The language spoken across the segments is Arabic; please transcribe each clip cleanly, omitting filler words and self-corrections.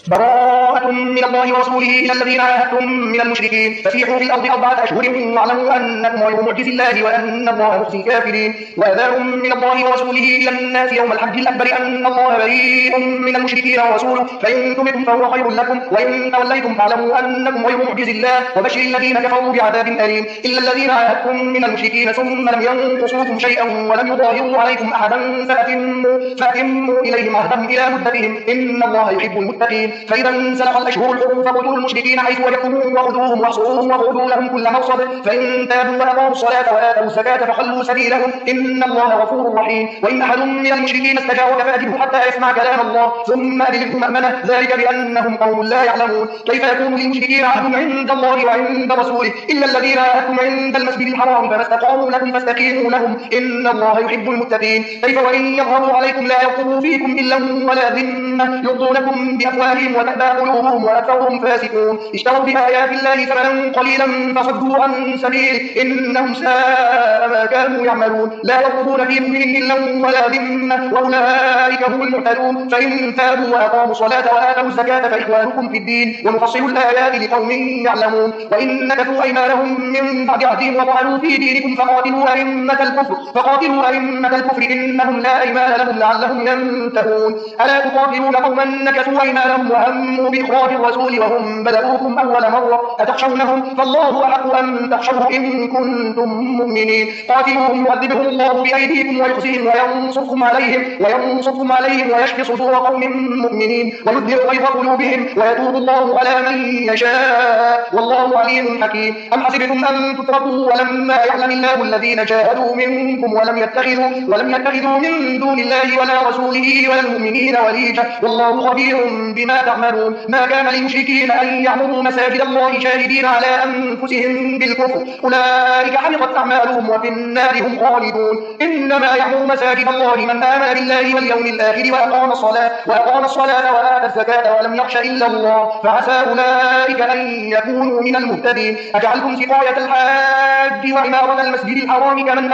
براءة من الله ورسوله إلى الذين عاهدتم من المشركين فسيحوا في الأرض 4 أشهر واعلموا أنكم غير معجز الله وأن الله مخزي الكافرين. وأذان من الله ورسوله إلى الناس يوم الحج الأكبر أن الله بريء من المشركين ورسوله فإن تبتم فهو خير لكم وإن توليتم فاعلموا أنكم غير معجز الله وبشر الذين كفروا بعذاب أليم. إلا الذين عاهدتم من المشركين ثم لم ينقصوكم شيئا ولم يظاهروا عليكم أحدا فأتموا إليهم عهدهم إلى مدتهم إن الله يحب المتقين. فإذا انسلخ الأشهر الحرم فاقتلوا المشركين حيث وجدتموهم وخذوهم واحصروهم واقعدوا لهم كل مرصد فإن تابوا وأقاموا الصلاة وآتوا الزكاة فخلوا سبيلهم إن الله غفور رحيم. وإن أحد من المشركين استجارك فأجره حتى يسمع كلام الله ثم أبلغه مأمنه ذلك بأنهم قوم لا يعلمون. كيف يكون للمشركين عهد عند الله وعند رسوله إلا الذين عاهدتم عند المسجد الحرام فما استقاموا لكم فاستقيموا لهم إن الله يحب المتقين. كيف وإن يظهروا عليكم لا يرقبوا فيكم إلا ولا ذمة يرضونكم بأفواههم وتأبى قلوبهم وأكثرهم فاسقون. اشتروا بآيات الله ثمنا قليلا فصدوا عن سبيله إنهم ساء ما كانوا يعملون. لا يرقبون في مؤمن إلا ولا ذمة وأولئك هم المهتدون. فإن تابوا وأقاموا الصلاة وآتوا الزكاة فإخوانكم في الدين ونفصل الآيات لقوم يعلمون. وإن نكثوا أيمانهم من بعد عهدهم وطعنوا في دينكم فقاتلوا أئمة الكفر إنهم لا أيمان لهم لعلهم ينتهون. ألا تقاتلون قوما نكثوا أيمانهم وهموا بإخراج الرسول وهم بدأوكم أول مرة أتخشونهم فالله أحق أن تخشوه إن كنتم مؤمنين. قاتلوهم يعذبهم الله بأيديكم ويخزيهم وينصركم عليهم ويشفي صدور قوم مؤمنين ويذهب غيظ قلوبهم ويتوب الله على من يشاء والله عليم حكيم. أم حسبتم أن تتركوا ولما يعلم الله الذين جاهدوا منكم ولم يتخذوا من دون الله ولا رسوله ولا المؤمنين وليجا والله خبير بما تعملون. ما كان للمشركين أن يعمروا مساجد الله شاهدين على أنفسهم بالكفر أولئك حبطت أعمالهم وفي النار هم خالدون. إنما يعمر مساجد الله من آمن بالله واليوم الآخر وأقام الصلاة وآتى الزكاة ولم يخش إلا الله فعسى أولئك أن يكونوا من المهتدين. أجعلتم سقاية الحاج وعمارة المسجد الحرام كمن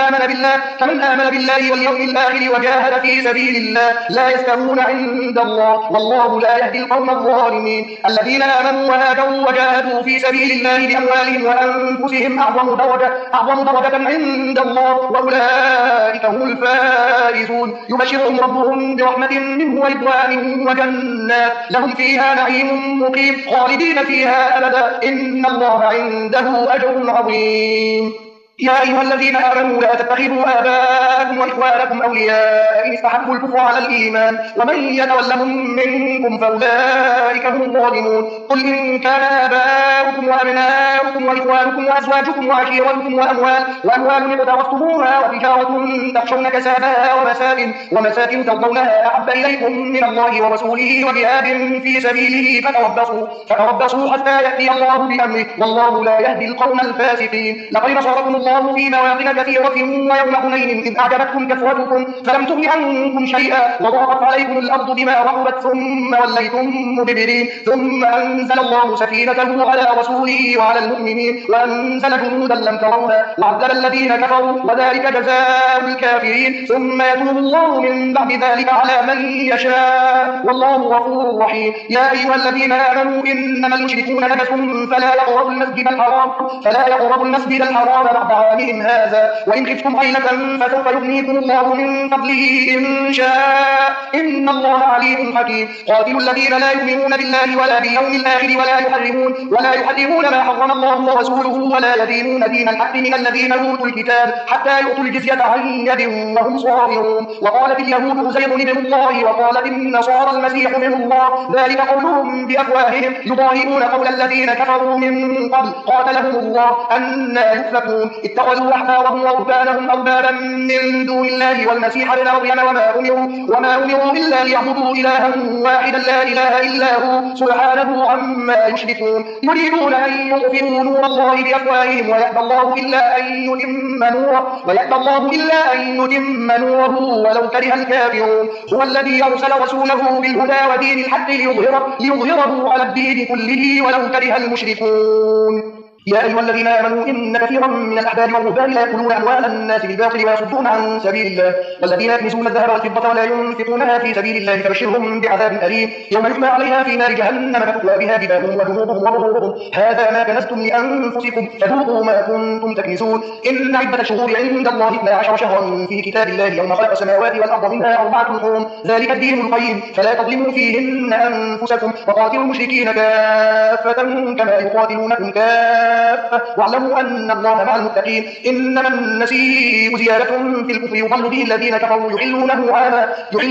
آمن بالله واليوم الآخر وجاهد في سبيل الله لا يستوون عند الله والله لا يهدي القوم الظالمين. الذين آمنوا وهاجروا وجاهدوا في سبيل الله بأموالهم وأنفسهم أعظم درجة عند الله وأولئك هم الفائزون. يبشرهم ربهم برحمة منه ورضوان وجنات لهم فيها نعيم مقيم خالدين فيها أبدا إن الله عنده أجر عظيم. يا أيها الذين آمنوا لا تتخذوا آباءكم وإخوانكم أولياء إن استحبوا الكفر على الإيمان ومن يتولهم منكم فأولئك هم الظالمون. قل إن كان آباؤكم وأبناؤكم وإخوانكم وأزواجكم وعشيرتكم وأموال اقترفتموها وتجارة تخشون كسادها ومساكن ترضونها أحب إليكم من الله ورسوله وجهاد في سبيله فتربصوا حتى يأتي الله بأمره والله لا يهدي القوم الفاسقين. لقد نصركم الله في مواطن كثيرة ويوم حنين إذ أعجبتكم كثرتكم فلم تغن عنكم شيئا وضاقت عليكم الأرض بما رحبت ثم وليتم مدبرين ثم أنزل الله سكينته على رسوله وعلى المؤمنين وأنزل جنودا لم تروها وعذب الذين كفروا وذلك جزاء الكافرين ثم يتوب الله من بعد ذلك على من يشاء والله غفور رحيم. يا أيها الذين آمنوا إنما المشركون نجس فلا يقربوا المسجد الحرام بعد عامهم هذا وإن خفتم عيلة فسوف يغنيكم الله من فضله إن شاء إن الله عليم حكيم. قاتلوا الذين لا يؤمنون بالله ولا باليوم الآخر ولا يحرمون ما حرم الله ورسوله ولا يدينون دين الحق من الذين أوتوا الكتاب حتى يؤتوا الجزية عن يد وهم صاغرون. وقالت اليهود عزير ابن الله وقالت النصارى المسيح ابن الله ذلك قولهم بأفواههم يضاهئون قول الذين كفروا من قبل قاتلهم الله أنى يؤفكون. اتخذوا أحبارهم ورهبانهم أربابا من دون الله والمسيح ابن مريم وما أمروا إلا ليعبدوا إلها واحدا لا إله إلا هو سبحانه عما يشركون. يريدون أن يطفئوا نور الله بأفواههم ويأبى الله إلا أن يتم نوره ولو كره الكافرون. هو الذي أرسل رسوله بالهدى ودين الحق ليظهره على الدين كله ولو كره المشركون. يا أيها الذين آمنوا إن كثيرا من الأحبار والرهبان لا يأكلون أموال الناس بالباطل ويصدون عن سبيل الله والذين يكنزون الذهب والفضة ولا ينفقونها في سبيل الله فبشرهم بعذاب أليم يوم يحمى عليها في نار جهنم فتكوى بها جباههم وجنوبهم وظهورهم هذا ما كنزتم لأنفسكم فذوقوا ما كنتم تكنزون إن عدة الشهور عند الله 12 شهرا في كتاب الله يوم خلق السماوات والأرض منها 4 حرم ذلك الدين القيم فلا تظلموا فيهن أنفسكم وقاتلوا المشركين كافة كما يقاتلونكم كافة واعلموا أن الله مع المتقين إنما النسيء زيادة في الكفر يضل به الذين كفروا يحلونه عاما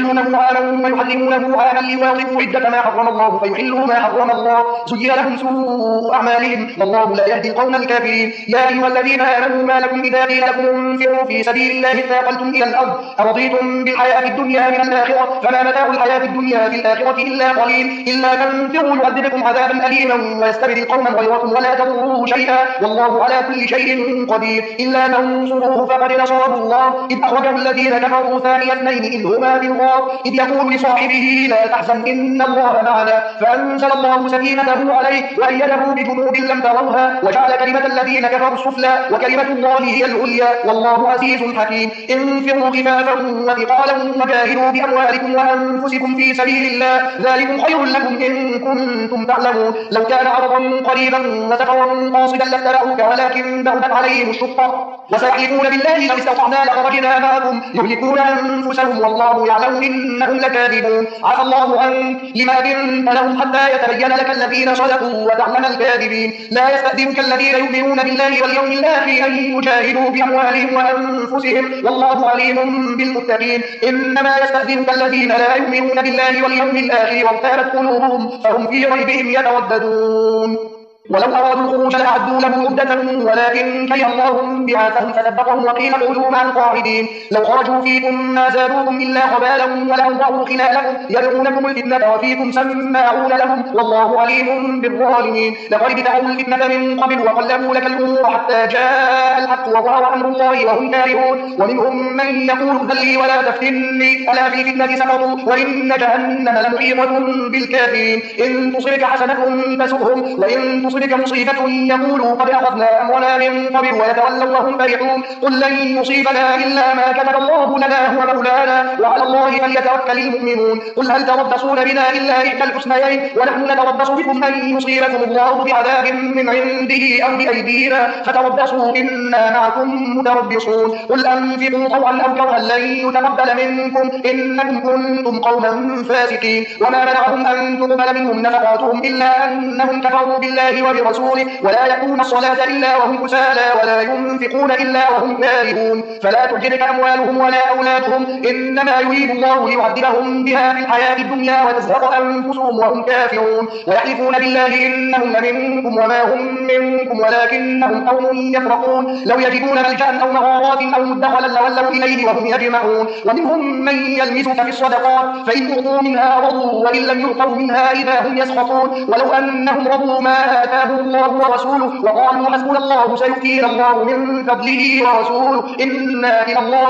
ويحرمونه عاما ليواظبوا عدة ما حرم الله فيحلوا ما حرم الله زين لهم سوء أعمالهم والله لا يهدي القوم الكافرين يا أيها الذين آمنوا ما لكم إذا قيل لكم انفروا في سبيل الله اثاقلتم إلى الأرض أرضيتم بالحياة الدنيا من الآخرة فما متاع الحياة الدنيا في الآخرة إلا قليل إلا تنفروا يعذبكم عذابا أليما ويستبدل قوما غيركم ولا تضروه شيئا والله على كل شيء قدير إلا تنصروه فقد نصره الله إذ أخرجه الذين كفروا ثاني اثنين إذ هما في الغار إذ يقول لصاحبه لا تحزن إن الله معنا فأنزل الله سكينته عليه وأيده بجنود لم تروها وجعل كلمة الذين كفروا السفلى وكلمة الله هي العليا والله عزيز حكيم انفروا خفافا وثقالا وجاهدوا بأموالكم وأنفسكم في سبيل الله ذلكم خير لكم إن كنتم تعلمون لو كان عرضا قريبا وسفرا قاصدا لاتبعوك ولكن بعدت عليهم الشقة وسيحلفون بالله لو استطعنا لخرجنا معكم يهلكون أنفسهم والله يعلم إنهم لكاذبون عفى الله عنك لما أذنت لهم حتى يتبين لك الذين صدقوا وتعلم الكاذبين لا يستأذنك الذين يؤمنون بالله واليوم الآخر أن يجاهدوا بأموالهم وأنفسهم والله عليم بالمتقين إنما يستأذنك الذين لا يؤمنون بالله واليوم الآخر وارتابت قلوبهم فهم في ريبهم يترددون ولو أرادوا الخروج لأعدوا له عدة ولكن كره الله بعاثهم فثبطهم وقيل اقعدوا مع القاعدين لو خرجوا فيكم ما زادوكم إلا خبالا ولأوضعوا خلالكم يبغونكم الفتنة وفيكم سماعون لهم والله عليم بالظالمين لقد ابتغوا الفتنة من قبل وقلبوا لك الأمور حتى جاء الحق وظهر أمر الله وهم كارهون ومنهم من يقول ذل لي ولا تفتني ألا في الفتنة سقطوا وإن جهنم لمحيطة بالكافرين إن تصبك حسنة تسؤهم وإن تصبك مصيبة يقولوا قد أخذنا أمرنا من قبل ويتولوا وهم فرحون قل لن يصيبنا إلا ما كتب الله لنا هو مولانا وعلى الله فليتوكل المؤمنون قل هل تربصون بنا إلا إحدى الحسنيين ونحن نتربص بكم أن يصيبكم الله بعذاب من عنده أو بأيدينا فتربصوا إنا معكم متربصون قل أنفقوا طوعا أو كرها لن يتقبل منكم إنكم كنتم قوما فاسقين وما منعهم أن تقبل منهم نفقاتهم إلا أنهم كفروا بالله وبرسوله ولا يأتون الصلاة إلا وهم كسالى ولا ينفقون إلا وهم كارهون فلا تعجبك أموالهم ولا أولادهم إنما يريد الله ليعذبهم بها في الحياة الدنيا وتزهق أنفسهم وهم كافرون ويحلفون بالله إنهم لمنكم وما هم منكم ولكنهم قوم يفرقون لو يجدون ملجأ أو مغارات أو مدخلا لولوا إليه وهم يجمعون ومنهم من يلمسك في الصدقات فإن أعطوا منها رضوا وإن لم يعطوا منها إذا هم يسخطون ولو أنهم رضوا ما آتاهم الله ورسوله وقالوا حسبنا الله سيؤتينا الله من فضله ورسوله إنا إلى الله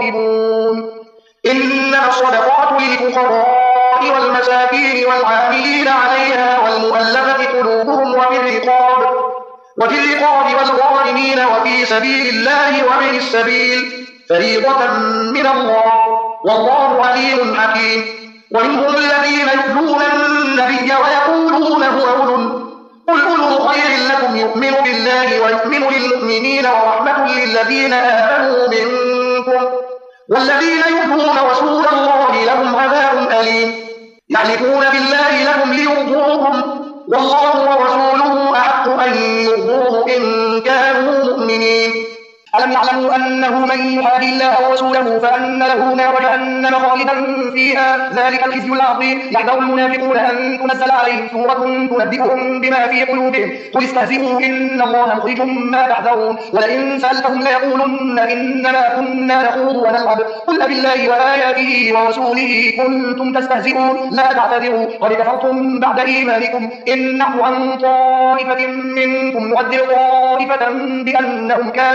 راغبون إنما الصدقات للفقراء والمساكين والعاملين عليها والمؤلفة قلوبهم وفي الرقاب والغارمين وفي سبيل الله وابن السبيل فريضة من الله والله عليم حكيم ومنهم الذين يؤذون النبي ويقولون هو أذن قل أذن خير لكم يؤمن بالله ويؤمن للمؤمنين ورحمة للذين آمنوا منكم والذين يؤذون رسول الله لهم عذاب أليم يحلفون بالله لهم ليرضوهم والله ورسوله أحق أن يرضوه إن كانوا مؤمنين ألم يعلموا أنه من يحاد الله ورسوله فأن له نار جهنم خالدا فيها ذلك الخزي العظيم يحذر المنافقون أن تنزل عليهم سورة تنبئهم بما في قلوبهم قل استهزئوا إن الله مخرج ما تحذرون ولئن سألتهم ليقولن إنما كنا نخوض ونلعب قل أبالله وآياته ورسوله كنتم تستهزئون لا تعتذروا قد كفرتم بعد إيمانكم إن نحو عن طائفة منكم نعذب طائفة بأنهم كانوا مجرمين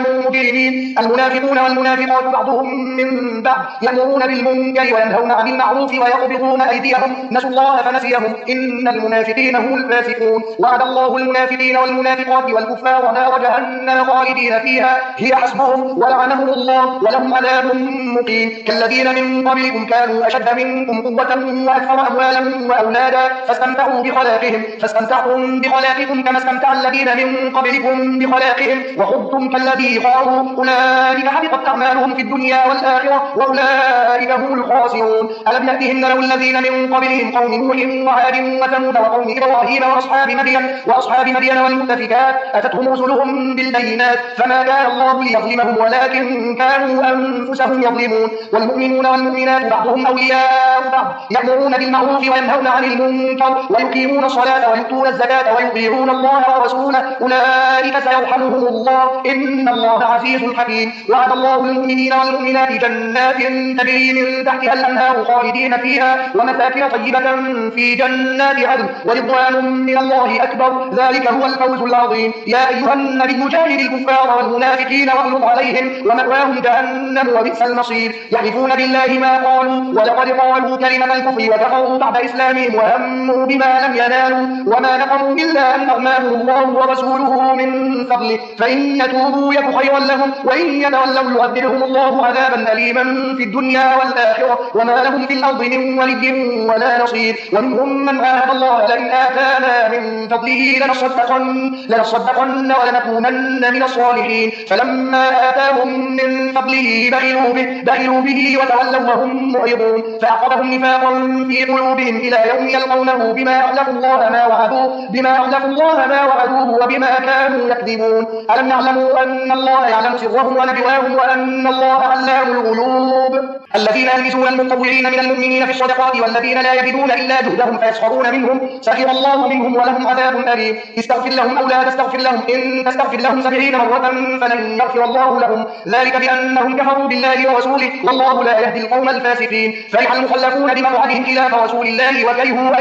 المجرمين. المنافقون والمنافقات بعضهم من بعض يأمرون بالمنكر وينهون عن المعروف ويقبضون أيديهم نسوا الله فنسيهم إن المنافقين هم الفاسقون. وعد الله المنافقين والمنافقات والكفار نار جهنم خالدين فيها هي حسبهم ولعنهم الله ولهم عذاب مقيم. كالذين من قبلكم كانوا أشد منكم قوة وأكثر أموالا وأولادا فاستمتعتم بخلاقكم كما استمتع الذين من قبلكم بخلاقهم وخضتم كالذي خاضوا أولئك حبطت أعمالهم في الدنيا والآخرة وأولئك هم الخاسرون. ألم يأتهم نبأ الذين من قبلهم قوم نوح وعاد وثمود وقوم إبراهيم وأصحاب مدين والمؤتفكات أتتهم رسلهم بالبينات فما كان الله ليظلمهم ولكن كانوا أنفسهم يظلمون. والمؤمنون والمؤمنات بعضهم أولياء بعض يأمرون بالمعروف وينهون عن المنكر ويقيمون الصلاة ويؤتون الزكاة ويطيعون الله ورسوله أولئك سيرحمهم الله إن الله عزيز حكيم. وعد الله المؤمنين والمؤمنات جنات تجري من تحتها الأنهار خالدين فيها ومساكن طيبة في جنات عدن ورضوان من الله أكبر ذلك هو الفوز العظيم. يا أيها النبي جاهد الكفار والمنافقين واغلظ عليهم ومأواهم جهنم وبئس المصير. يحلفون بالله ما قالوا ولقد قالوا كلمة الكفر وكفروا بعد إسلامهم وهموا بما لم ينالوا وما نقموا إلا أن أغناهم الله ورسوله من فضله فإن يتوبوا يك خيرا لهم وإن يتولوا يعذبهم الله عذابا أليما في الدنيا والآخرة وما لهم في الأرض من ولي ولا نصير. ومنهم من عاهد الله لئن آتانا من فضله لنصدقن ولنكونن من الصالحين فلما آتاهم من فضله بخلوا به وتولوا وهم معرضون فأعقبهم نفاقا في قلوبهم إلى يوم يلقونه بما أخلفوا الله ما وعدوه وبما كانوا يكذبون. ألم يعلموا أن الله يعلم سرهم ونجواهم وأن الله علام الغيوب. الذين يلمزون المتطوعين من المؤمنين في الصدقات والذين لا يجدون إلا جهدهم فيسخرون منهم سخر الله منهم ولهم عذاب أليم. استغفر لهم أو لا تستغفر لهم إن تستغفر لهم 70 مرة فلن يغفر الله لهم ذلك بأنهم كفروا بالله ورسوله والله لا يهدي القوم الفاسقين. فرح المخلفون بمقعدهم خلاف رسول الله وكرهوا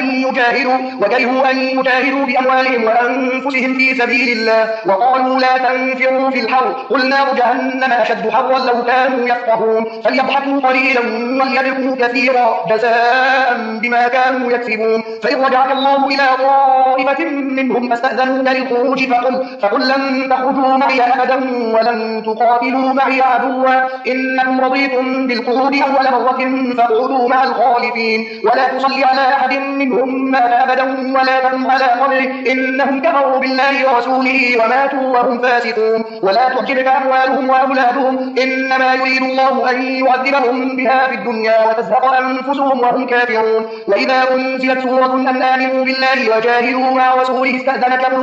أن يجاهدوا بأموالهم وأنفسهم في سبيل الله وقالوا لا تنفروا في الحر قل نار جهنم أشد حرا لو كانوا يفقهون فليضحكوا قليلا وليبكوا كثيرا جزاء بما كانوا يكسبون. فإن رجعك الله إلى طائفة منهم فاستأذنوك للخروج فقل لن تخرجوا معي أبدا ولن تقاتلوا معي عدوا إنكم رضيتم بالقعود أول مرة فاقعدوا مع الخالفين ولا تصلي على أحد منهم مات أبدا ولا تقم على قبره إنهم كفروا بالله ورسوله وماتوا وهم فاسقون. ولا تعجبك أموالهم وأولادهم إنما يريد الله أن يعذبهم بها في الدنيا وتزهق أنفسهم وهم كافرون. وإذا أنزلت سورة أن آمنوا بالله وجاهدوا مع رسوله استأذنك أولو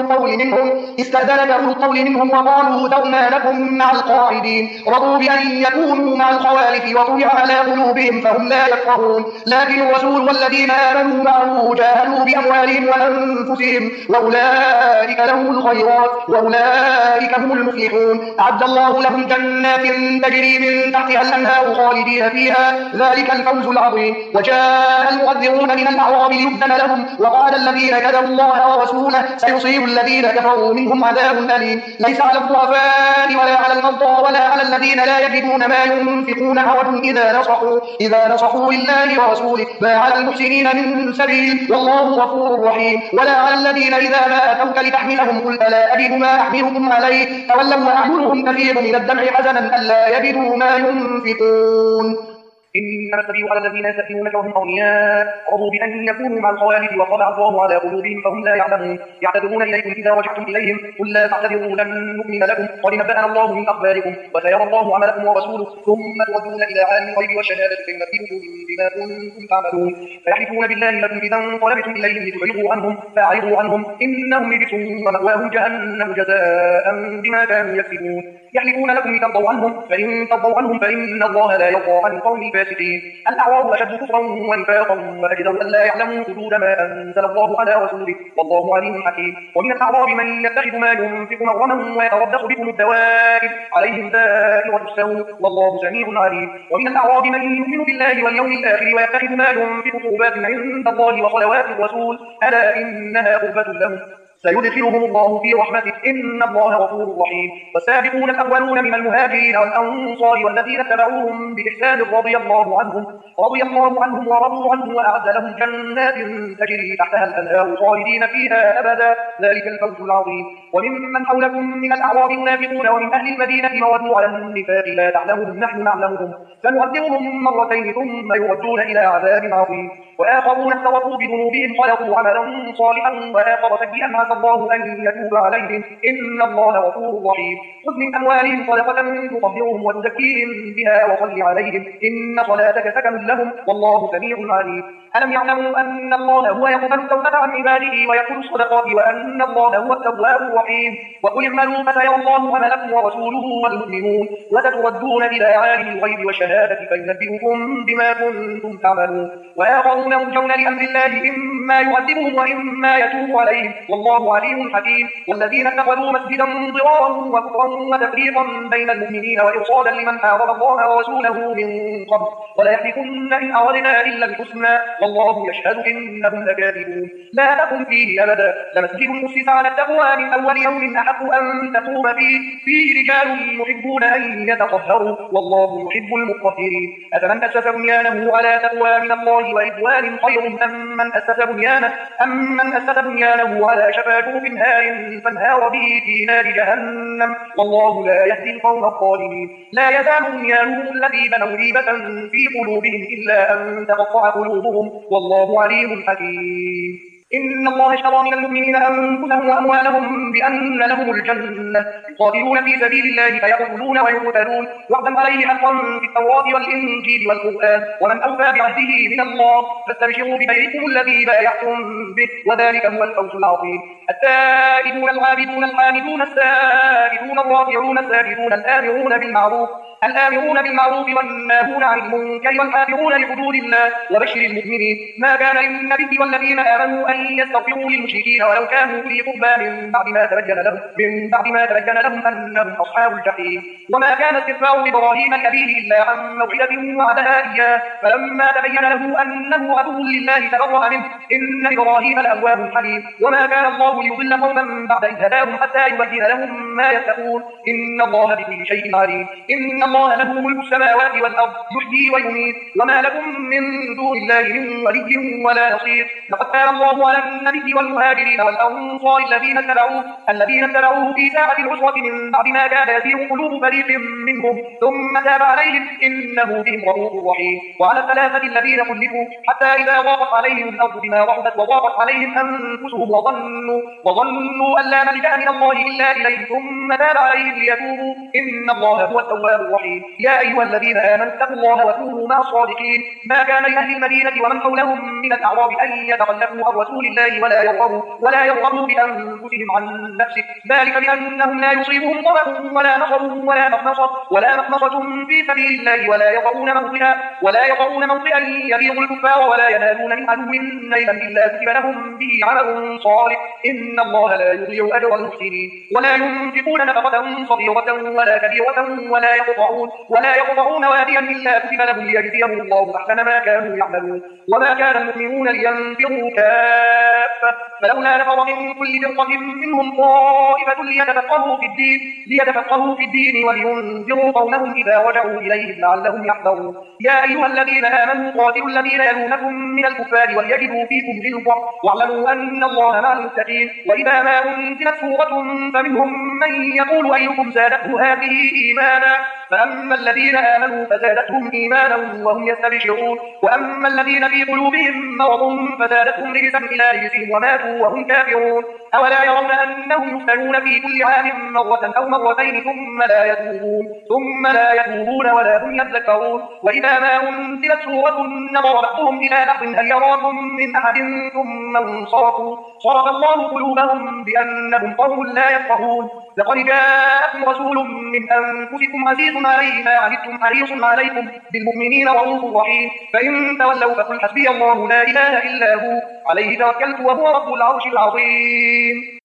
القول منهم وقالوا ذرنا لكم مع القاعدين رضوا بأن يكونوا مع الخوالف وطبع على قلوبهم فهم لا يفقهون. لكن الرسول والذين آمنوا معه جاهدوا بأموالهم وأنفسهم وأولئك لهم الخيرات وأولئك هم المفلحون. أعد الله لهم جنات تجري من تحتها الأنهار خالدين فيها ذلك الفوز العظيم. وجاء المؤذرون من الأعراب ليؤذن لهم وقال الذين كذبوا الله ورسوله سيصيب الذين كفروا منهم عذاب أليم. ليس على الضعفاء ولا على المرضى ولا على الذين لا يجدون ما ينفقون حرج إذا نصحوا لله ورسوله ما على المحسنين من سبيل والله غفور رحيم. ولا على الذين إذا ما أتوك لتحملهم قلت لا أجد ما أحملكم عليه تولوا وأعينهم تفيض من الدمع حزنا ألا يجدوا ما ينفقون. إنما السبيل على الذين يستأذنونك وهم أغنياء رضوا بأن يكونوا مع الخوالف وطبع الله على قلوبهم فهم لا يعلمون. يعتذرون إليكم إذا رجعتم إليهم قل لا تعتذروا لن نؤمن لكم قد نبأنا الله من أخباركم وسيرى الله عملكم ورسوله ثم تردون إلى عالم الغيب والشهادة فينبئكم بما كنتم تعملون. فيحلفون بالله لكم إذا انقلبتم إليهم لتعرضوا عنهم إنهم رجس ومأواهم جهنم جزاء بما كانوا يكسبون. يحلفون لكم لترضوا عنهم فإن ترضوا عنهم فإن الله لا يرضى عن القوم الفاسقين. الأعراب أشد كفرا ونفاقا وأجدر أن لا يعلموا حدود ما أنزل الله على رسوله والله عليم حكيم. ومن الأعراب من يتخذ ما ينفق مغرما ويتربص بكم الدوائر عليهم دائرة السوء والله سميع عليم. ومن الأعراب من يؤمن بالله واليوم الآخر ويتخذ ما ينفق قربات عند الله وصلوات الرسول ألا إنها قربة لهم سيدخلهم الله في رحمته إن الله غفور رحيم. والسابقون الأولون من المهاجرين والأنصار والذين اتبعوهم بإحسان رضي الله عنهم ورضوا عنه وأعد لهم جنات تجري تحتها الأنهار خالدين فيها أبدا ذلك الفوز العظيم. وممن حولكم من الأعراب منافقون ومن أهل المدينة مردوا على النفاق لا تعلمهم نحن نعلمهم سنعذبهم مرتين ثم يردون إلى عذاب عظيم. وآخرون اعترفوا بذنوبهم خلقوا عملا صالحا وآخر سيئا عسى الله أن يتوب عليهم إن الله غفور رحيم. خذ من أموالهم صدقة تطهرهم وتزكيهم بها وصل عليهم إن صلاتك سكن لهم والله سميع عليم. ألم يعلموا أن الله هو يقبل التوبة عن عباده ويأخذ الصدقات وأن الله هو التواب الرحيم. وقل اعملوا فسيرى الله عملكم ورسوله والمؤمنون وستردون إلى عالم الغيب والشهادة فينبئكم بما كنتم تعملون. وآخرون مرجون لأمر الله إما يعذبهم وإما يتوب عليهم والله عليم حكيم. والذين اتخذوا مسجدا ضرارا وكفرا وتفريقا بين المؤمنين وإرصادا لمن حارب الله ورسوله من قبل ولا يحلفن إن أردنا إلا الحسنى والله يشهد إنهم لكاذبون. لا تقم فيه أبدا لمسجد أسس على التقوى من أول يوم أحق أن تقوم فيه رجال يحبون أن يتطهروا والله يحب المطهرين. أفمن أسس بنيانه على تقوى من الله ورضوان خير أمن أسس بنيانه على شفا جرف هار فانهار به في نار جهنم والله لا يهدي القوم الظالمين. لا يزال بنيانهم الذي بنوا ريبة في قلوبهم إلا أن تقطع قلوبهم والله عليم حكيم. إن الله اشترى من المؤمنين أنفسهم وأموالهم بأن لهم الجنة يقاتلون في سبيل الله فيقتلون ويقتلون وعدا عليه حقا في التوراة والإنجيل والقرآن ومن أوفى بعهده من الله فاستبشروا ببيعكم الذي بايعتم به وذلك هو الفوز العظيم. التائبون العابدون الحامدون السائلون الراكعون الساجدون الآمرون بالمعروف والناهون عن المنكر والحافظون لحدود الله وبشر المؤمنين. ما كان للنبي والذين آمنوا أن يستغفروا للمشركين ولو كانوا أولي قربى من بعد ما تبين لهم أنهم أصحاب الجحيم. وما كان استغفار إبراهيم لأبيه إلا عن موعدة وعدها إياه فلما تبين له أنه عدو لله تبرأ منه إن إبراهيم لأواه حليم. وما كان الله ليضل قوما بعد إذ هداهم حتى يبين لهم ما يتقون إن الله بكل شيء عليم. إن الله له ملك السماوات والأرض يحيي ويميت وما لكم من دون الله من ولي ولا نصير. لقد كان الله على النبي والمهاجرين والأنصار الذين اتبعوه في ساعة العسرة من بعد ما كاد يزيغ قلوب فريق منهم ثم تاب عليهم إنه بهم رؤوف رحيم. وعلى الثلاثة الذين خلفوا حتى إذا ضاقت عليهم الأرض بما رحبت وضاقت عليهم أنفسهم وظنوا أن لا ملجأ من الله إلا إليه ثم تاب عليهم ليتوبوا إن الله هو التواب الرحيم. يا أيها الذين آمنوا اتقوا الله وكونوا مع الصادقين. ما كان لأهل المدينة ومن حولهم من الأعراب أن يتخلفوا عن رسول الله ولا يرغبوا بأنفسهم عن نفسه ذلك بأنهم لا يصيبهم ظمأ ولا نصب ولا مخمصة في سبيل الله ولا يطؤون موطئا يغيظ الكفار ولا ينالون من عدو نيلا إلا كتب لهم به عمل صالح إن الله لا يضيع أجر المحسنين. ولا ينفقون نفقة صغيرة ولا كبيرة ولا يقطعون واديا إلا كتب لهم ليجزيهم الله أحسن ما كانوا يعملون. وما كان المؤمنون لينفروا كافة فلولا نفر من كل فرقة منهم طائفة ليتفقهوا في الدين ولينذروا قومهم إذا رجعوا إليهم لعلهم يحذرون. يا أيها الذين آمنوا قاتلوا الذين يلونكم من الكفار وليجدوا فيكم غلظة واعلموا أن الله مع المتقين. وإذا ما أنزلت سورة فمنهم من يقول أيكم زادته هذه إيمانا فأما الذين آمنوا فزادتهم إيمانا وهم يستبشرون وأما الذين في قلوبهم مرض فزادتهم رجسا إلى رجسهم وماتوا وهم كافرون. أولا يرون أنهم يفتنون في كل عام مرة أو مرتين ثم لا يتوبون ولا هم يذكرون. وإذا ما أنزلت سورة نظر بعضهم إلى بعض هل يراكم من أحد ثم انصرفوا صرف الله قلوبهم بأنهم قوم لا يفقهون. لقد جاءكم رسول من أنفسكم عزيز عليه ما عنتم حريص عليكم بالمؤمنين رؤوف رحيم. فإن تولوا فقل حسبي الله لا إله إلا هو عليه توكلت وهو رب العرش العظيم.